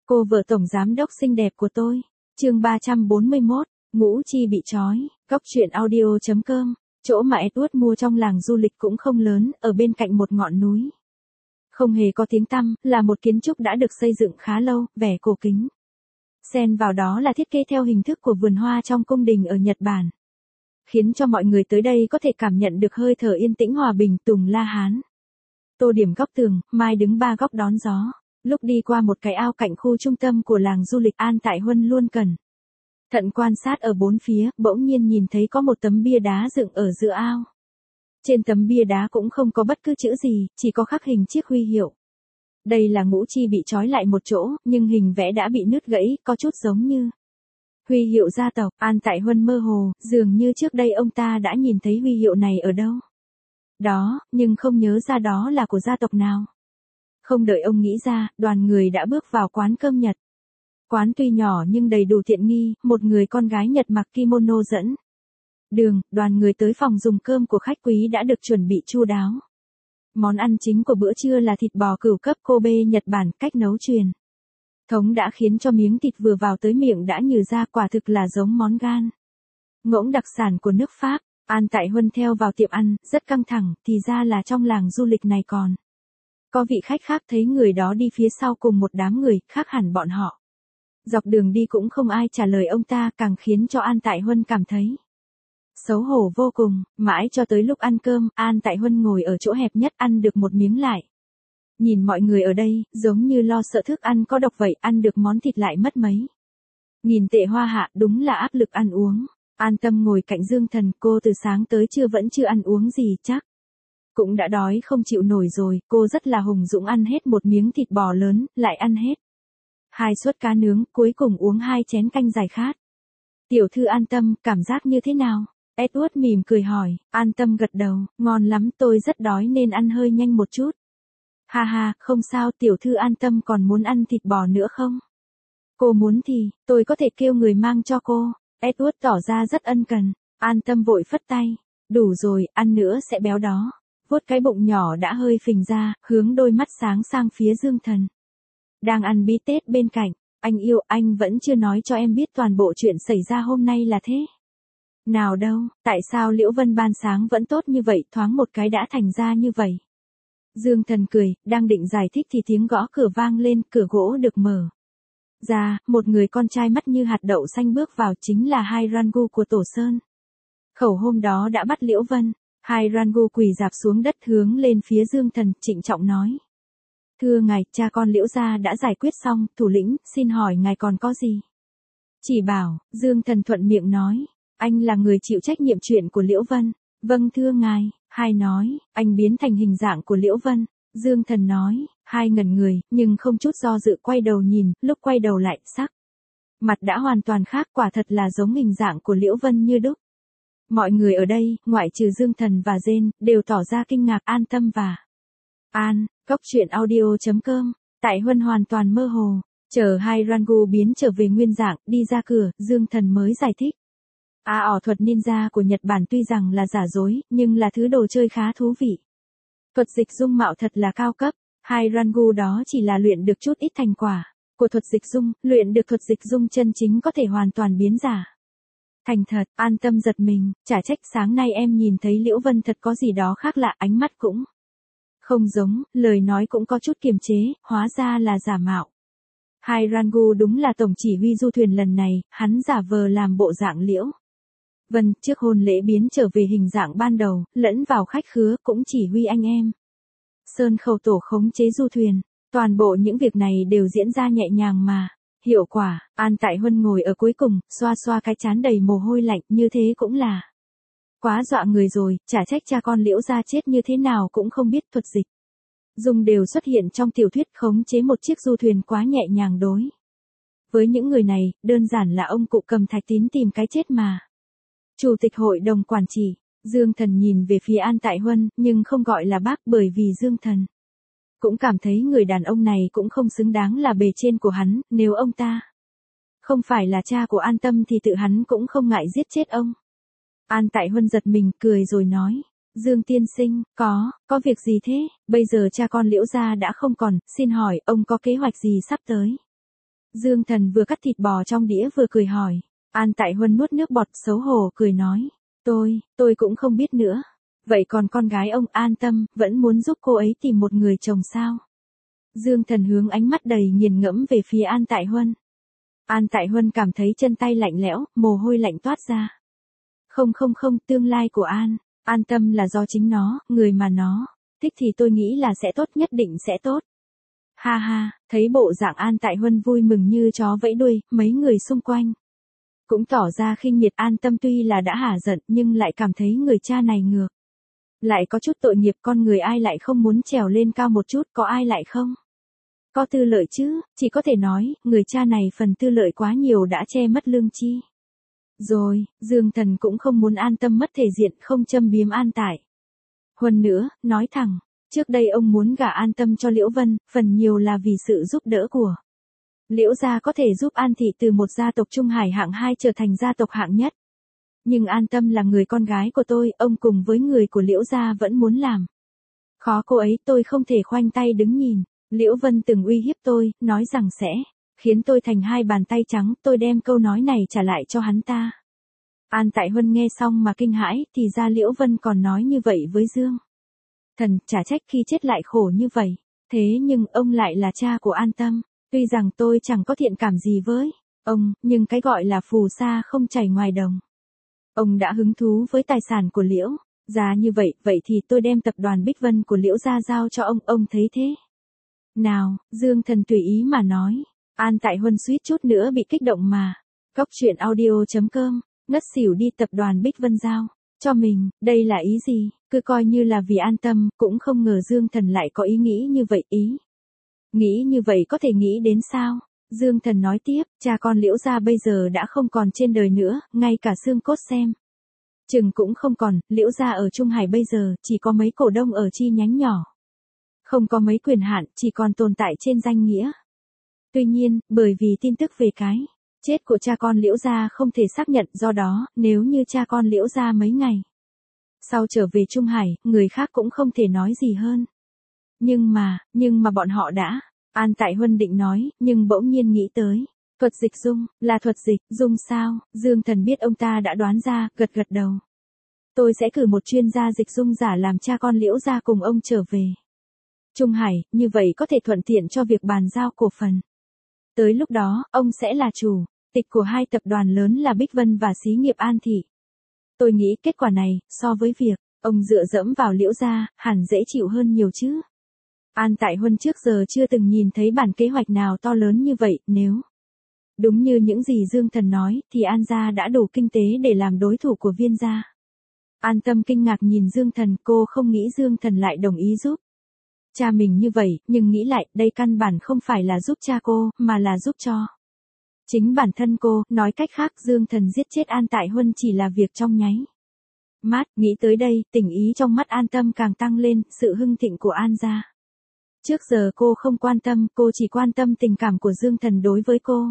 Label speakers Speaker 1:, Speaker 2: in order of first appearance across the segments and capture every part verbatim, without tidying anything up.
Speaker 1: Cô vợ tổng giám đốc xinh đẹp của tôi. Chương ba trăm bốn mươi mốt, Ngũ Chi bị trói. Góc truyện audio chấm com. Chỗ mà Edward mua trong làng du lịch cũng không lớn, ở bên cạnh một ngọn núi. Không hề có tiếng tăm, là một kiến trúc đã được xây dựng khá lâu, vẻ cổ kính. Xen vào đó là thiết kế theo hình thức của vườn hoa trong cung đình ở Nhật Bản, khiến cho mọi người tới đây có thể cảm nhận được hơi thở yên tĩnh hòa bình Tùng La Hán. Tô điểm góc tường, Mai đứng ba góc đón gió. Lúc đi qua một cái ao cạnh khu trung tâm của làng du lịch An Tại Huân luôn cẩn thận quan sát ở bốn phía, bỗng nhiên nhìn thấy có một tấm bia đá dựng ở giữa ao. Trên tấm bia đá cũng không có bất cứ chữ gì, chỉ có khắc hình chiếc huy hiệu. Đây là Ngũ Chi bị trói lại một chỗ, nhưng hình vẽ đã bị nứt gãy, có chút giống như huy hiệu gia tộc. An Tại Huân mơ hồ, dường như trước đây ông ta đã nhìn thấy huy hiệu này ở đâu đó, nhưng không nhớ ra đó là của gia tộc nào. Không đợi ông nghĩ ra, đoàn người đã bước vào quán cơm Nhật. Quán tuy nhỏ nhưng đầy đủ tiện nghi, một người con gái Nhật mặc kimono dẫn đường, đoàn người tới phòng dùng cơm của khách quý đã được chuẩn bị chu đáo. Món ăn chính của bữa trưa là thịt bò cửu cấp Kobe Nhật Bản, cách nấu truyền thống đã khiến cho miếng thịt vừa vào tới miệng đã nhừ ra, quả thực là giống món gan ngỗng đặc sản của nước Pháp. An Tại Huân theo vào tiệm ăn, rất căng thẳng, thì ra là trong làng du lịch này còn có vị khách khác, thấy người đó đi phía sau cùng một đám người, khác hẳn bọn họ. Dọc đường đi cũng không ai trả lời ông ta, càng khiến cho An Tại Huân cảm thấy xấu hổ vô cùng. Mãi cho tới lúc ăn cơm, An Tại Huân ngồi ở chỗ hẹp nhất ăn được một miếng lại. Nhìn mọi người ở đây, giống như lo sợ thức ăn có độc vậy, ăn được món thịt lại mất mấy nghìn tệ hoa hạ, đúng là áp lực ăn uống. An Tâm ngồi cạnh Dương Thần, cô từ sáng tới trưa vẫn chưa ăn uống gì, chắc cũng đã đói không chịu nổi rồi. Cô rất là hùng dũng ăn hết một miếng thịt bò lớn, lại ăn hết hai suất cá nướng, cuối cùng uống hai chén canh giải khát. Tiểu thư An Tâm, cảm giác như thế nào? Edward mỉm cười hỏi. An Tâm gật đầu, ngon lắm, tôi rất đói nên ăn hơi nhanh một chút. Ha ha, không sao, tiểu thư An Tâm còn muốn ăn thịt bò nữa không? Cô muốn thì, tôi có thể kêu người mang cho cô. Edward tỏ ra rất ân cần. An Tâm vội phất tay. Đủ rồi, ăn nữa sẽ béo đó. Vuốt cái bụng nhỏ đã hơi phình ra, hướng đôi mắt sáng sang phía Dương Thần đang ăn bí tết bên cạnh. Anh yêu, anh vẫn chưa nói cho em biết toàn bộ chuyện xảy ra hôm nay là thế nào đâu, tại sao Liễu Vân ban sáng vẫn tốt như vậy, thoáng một cái đã thành ra như vậy. Dương Thần cười, đang định giải thích thì tiếng gõ cửa vang lên, cửa gỗ được mở ra, một người con trai mắt như hạt đậu xanh bước vào, chính là Hai Rangu của Tổ Sơn. Khẩu hôm đó đã bắt Liễu Vân. Hai Rangu quỳ rạp xuống đất hướng lên phía Dương Thần, trịnh trọng nói. Thưa ngài, cha con Liễu gia đã giải quyết xong, thủ lĩnh, xin hỏi ngài còn có gì chỉ bảo. Dương Thần thuận miệng nói. Anh là người chịu trách nhiệm chuyện của Liễu Vân. Vâng thưa ngài. Hai nói, anh biến thành hình dạng của Liễu Vân. Dương Thần nói. Hai ngẩn người, nhưng không chút do dự quay đầu nhìn, lúc quay đầu lại, sắc mặt đã hoàn toàn khác, quả thật là giống hình dạng của Liễu Vân như đúc. Mọi người ở đây, ngoại trừ Dương Thần và Jane, đều tỏ ra kinh ngạc. An Tâm và An, góc truyện audio chấm com. Tại Huân hoàn toàn mơ hồ, chờ Hai Rangu biến trở về nguyên dạng, đi ra cửa, Dương Thần mới giải thích. À ảo thuật ninja của Nhật Bản tuy rằng là giả dối, nhưng là thứ đồ chơi khá thú vị. Thuật dịch dung mạo thật là cao cấp. Hai Rangu đó chỉ là luyện được chút ít thành quả của thuật dịch dung, luyện được thuật dịch dung chân chính có thể hoàn toàn biến giả thành thật. An Tâm giật mình, chả trách sáng nay em nhìn thấy Liễu Vân thật có gì đó khác lạ, ánh mắt cũng không giống, lời nói cũng có chút kiềm chế, hóa ra là giả mạo. Hai Rangu đúng là tổng chỉ huy du thuyền lần này, hắn giả vờ làm bộ dạng Liễu Vân, trước hôn lễ biến trở về hình dạng ban đầu, lẫn vào khách khứa, cũng chỉ huy anh em Sơn Khẩu tổ khống chế du thuyền. Toàn bộ những việc này đều diễn ra nhẹ nhàng mà hiệu quả. An Tại Huân ngồi ở cuối cùng, xoa xoa cái trán đầy mồ hôi lạnh, như thế cũng là quá dọa người rồi, chả trách cha con Liễu gia chết như thế nào cũng không biết. Thuật dịch dung đều xuất hiện trong tiểu thuyết, khống chế một chiếc du thuyền quá nhẹ nhàng đối với những người này, đơn giản là ông cụ cầm thạch tín tìm cái chết mà. Chủ tịch hội đồng quản trị, Dương Thần nhìn về phía An Tại Huân, nhưng không gọi là bác, bởi vì Dương Thần cũng cảm thấy người đàn ông này cũng không xứng đáng là bề trên của hắn, nếu ông ta không phải là cha của An Tâm thì tự hắn cũng không ngại giết chết ông. An Tại Huân giật mình, cười rồi nói. Dương tiên sinh, có, có việc gì thế? Bây giờ cha con Liễu gia đã không còn, xin hỏi, ông có kế hoạch gì sắp tới Dương Thần vừa cắt thịt bò trong đĩa vừa cười hỏi. An Tại Huân nuốt nước bọt xấu hổ cười nói. Tôi, tôi cũng không biết nữa. Vậy còn con gái ông an tâm, vẫn muốn giúp cô ấy tìm một người chồng sao? Dương Thần hướng ánh mắt đầy nghiền ngẫm về phía An Tại Huân. An Tại Huân cảm thấy chân tay lạnh lẽo, mồ hôi lạnh toát ra. Không không không, tương lai của An, an tâm là do chính nó, người mà nó thích thì tôi nghĩ là sẽ tốt, nhất định sẽ tốt. Ha ha, thấy bộ dạng An Tại Huân vui mừng như chó vẫy đuôi, mấy người xung quanh cũng tỏ ra khinh miệt. An Tâm tuy là đã hả giận nhưng lại cảm thấy người cha này ngược lại có chút tội nghiệp, con người ai lại không muốn trèo lên cao một chút, có ai lại không có tư lợi chứ, chỉ có thể nói, người cha này phần tư lợi quá nhiều đã che mất lương chi. Rồi, Dương Thần cũng không muốn An Tâm mất thể diện, không châm biếm An Tại Huân nữa, nói thẳng, trước đây ông muốn gả An Tâm cho Liễu Vân, phần nhiều là vì sự giúp đỡ của Liễu gia có thể giúp An thị từ một gia tộc Trung Hải hạng hai trở thành gia tộc hạng nhất. Nhưng An Tâm là người con gái của tôi, ông cùng với người của Liễu gia vẫn muốn làm khó cô ấy, tôi không thể khoanh tay đứng nhìn. Liễu Vân từng uy hiếp tôi, nói rằng sẽ khiến tôi thành hai bàn tay trắng, tôi đem câu nói này trả lại cho hắn ta. An Tại Huân nghe xong mà kinh hãi, thì ra Liễu Vân còn nói như vậy với Dương Thần, chả trách khi chết lại khổ như vậy. Thế nhưng ông lại là cha của An Tâm. Tuy rằng tôi chẳng có thiện cảm gì với ông, nhưng cái gọi là phù sa không chảy ngoài đồng. Ông đã hứng thú với tài sản của Liễu gia như vậy, vậy thì tôi đem tập đoàn Bích Vân của Liễu gia giao cho ông, ông thấy thế nào? Dương Thần tùy ý mà nói. An Tại Huân suýt chút nữa bị kích động mà. Cóc truyện audio chấm com, ngất xỉu đi, tập đoàn Bích Vân giao cho mình, đây là ý gì? Cứ coi như là vì An Tâm, cũng không ngờ Dương Thần lại có ý nghĩ như vậy. Ý nghĩ như vậy có thể nghĩ đến sao? Dương Thần nói tiếp, cha con Liễu gia bây giờ đã không còn trên đời nữa, ngay cả xương cốt xem chừng cũng không còn. Liễu gia ở Trung Hải bây giờ chỉ có mấy cổ đông ở chi nhánh nhỏ, không có mấy quyền hạn, chỉ còn tồn tại trên danh nghĩa. Tuy nhiên, bởi vì tin tức về cái chết của cha con Liễu gia không thể xác nhận, do đó, nếu như cha con Liễu gia mấy ngày sau trở về Trung Hải, người khác cũng không thể nói gì hơn. Nhưng mà, nhưng mà bọn họ đã, An Tại Huân định nói, nhưng bỗng nhiên nghĩ tới. Thuật dịch dung, là thuật dịch dung sao? Dương Thần biết ông ta đã đoán ra, gật gật đầu. Tôi sẽ cử một chuyên gia dịch dung giả làm cha con Liễu gia cùng ông trở về Trung Hải, như vậy có thể thuận tiện cho việc bàn giao cổ phần. Tới lúc đó, ông sẽ là chủ tịch của hai tập đoàn lớn là Bích Vân và xí nghiệp An thị. Tôi nghĩ kết quả này, so với việc ông dựa dẫm vào Liễu gia, hẳn dễ chịu hơn nhiều chứ. An Tại Huân trước giờ chưa từng nhìn thấy bản kế hoạch nào to lớn như vậy, nếu đúng như những gì Dương Thần nói, thì An gia đã đủ kinh tế để làm đối thủ của Viên gia. An Tâm kinh ngạc nhìn Dương Thần, cô không nghĩ Dương Thần lại đồng ý giúp cha mình như vậy, nhưng nghĩ lại, đây căn bản không phải là giúp cha cô, mà là giúp cho chính bản thân cô. Nói cách khác, Dương Thần giết chết An Tại Huân chỉ là việc trong nháy mắt. Nghĩ tới đây, tình ý trong mắt An Tâm càng tăng lên, sự hưng thịnh của An gia. Trước giờ cô không quan tâm, cô chỉ quan tâm tình cảm của Dương Thần đối với cô.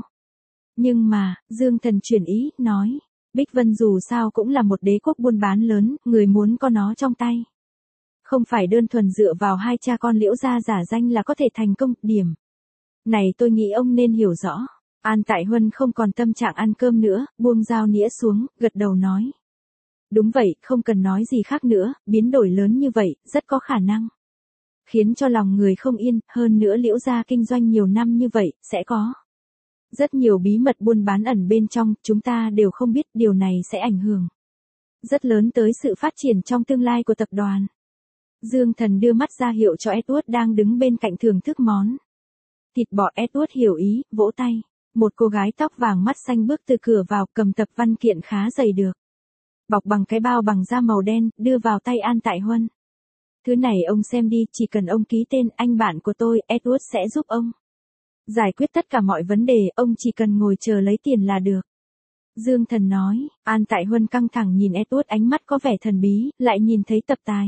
Speaker 1: Nhưng mà, Dương Thần chuyển ý, nói, Bích Vân dù sao cũng là một đế quốc buôn bán lớn, người muốn có nó trong tay. Không phải đơn thuần dựa vào hai cha con Liễu gia giả danh là có thể thành công. Điểm này tôi nghĩ ông nên hiểu rõ. An Tại Huân không còn tâm trạng ăn cơm nữa, buông dao nĩa xuống, gật đầu nói. Đúng vậy, không cần nói gì khác nữa, biến đổi lớn như vậy, rất có khả năng khiến cho lòng người không yên, hơn nữa Liễu gia kinh doanh nhiều năm như vậy, sẽ có rất nhiều bí mật buôn bán ẩn bên trong, chúng ta đều không biết, điều này sẽ ảnh hưởng rất lớn tới sự phát triển trong tương lai của tập đoàn. Dương Thần đưa mắt ra hiệu cho Edward đang đứng bên cạnh thưởng thức món thịt bò. Edward hiểu ý, vỗ tay. Một cô gái tóc vàng mắt xanh bước từ cửa vào, cầm tập văn kiện khá dày được bọc bằng cái bao bằng da màu đen, đưa vào tay An Tại Huân. Thứ này ông xem đi, chỉ cần ông ký tên, anh bạn của tôi, Edward sẽ giúp ông giải quyết tất cả mọi vấn đề, ông chỉ cần ngồi chờ lấy tiền là được. Dương Thần nói. An Tại Huân căng thẳng nhìn Edward, ánh mắt có vẻ thần bí, lại nhìn thấy tập tài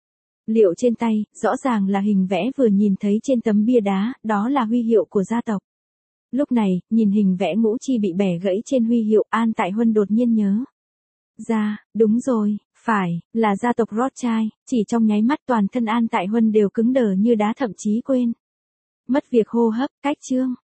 Speaker 1: liệu trên tay, rõ ràng là hình vẽ vừa nhìn thấy trên tấm bia đá, đó là huy hiệu của gia tộc. Lúc này, nhìn hình vẽ ngũ chi bị bẻ gãy trên huy hiệu, An Tại Huân đột nhiên nhớ ra, đúng rồi, phải, là gia tộc Rothschild. Chỉ trong nháy mắt toàn thân An Tại Huân đều cứng đờ như đá, thậm chí quên mất việc hô hấp. Cách chương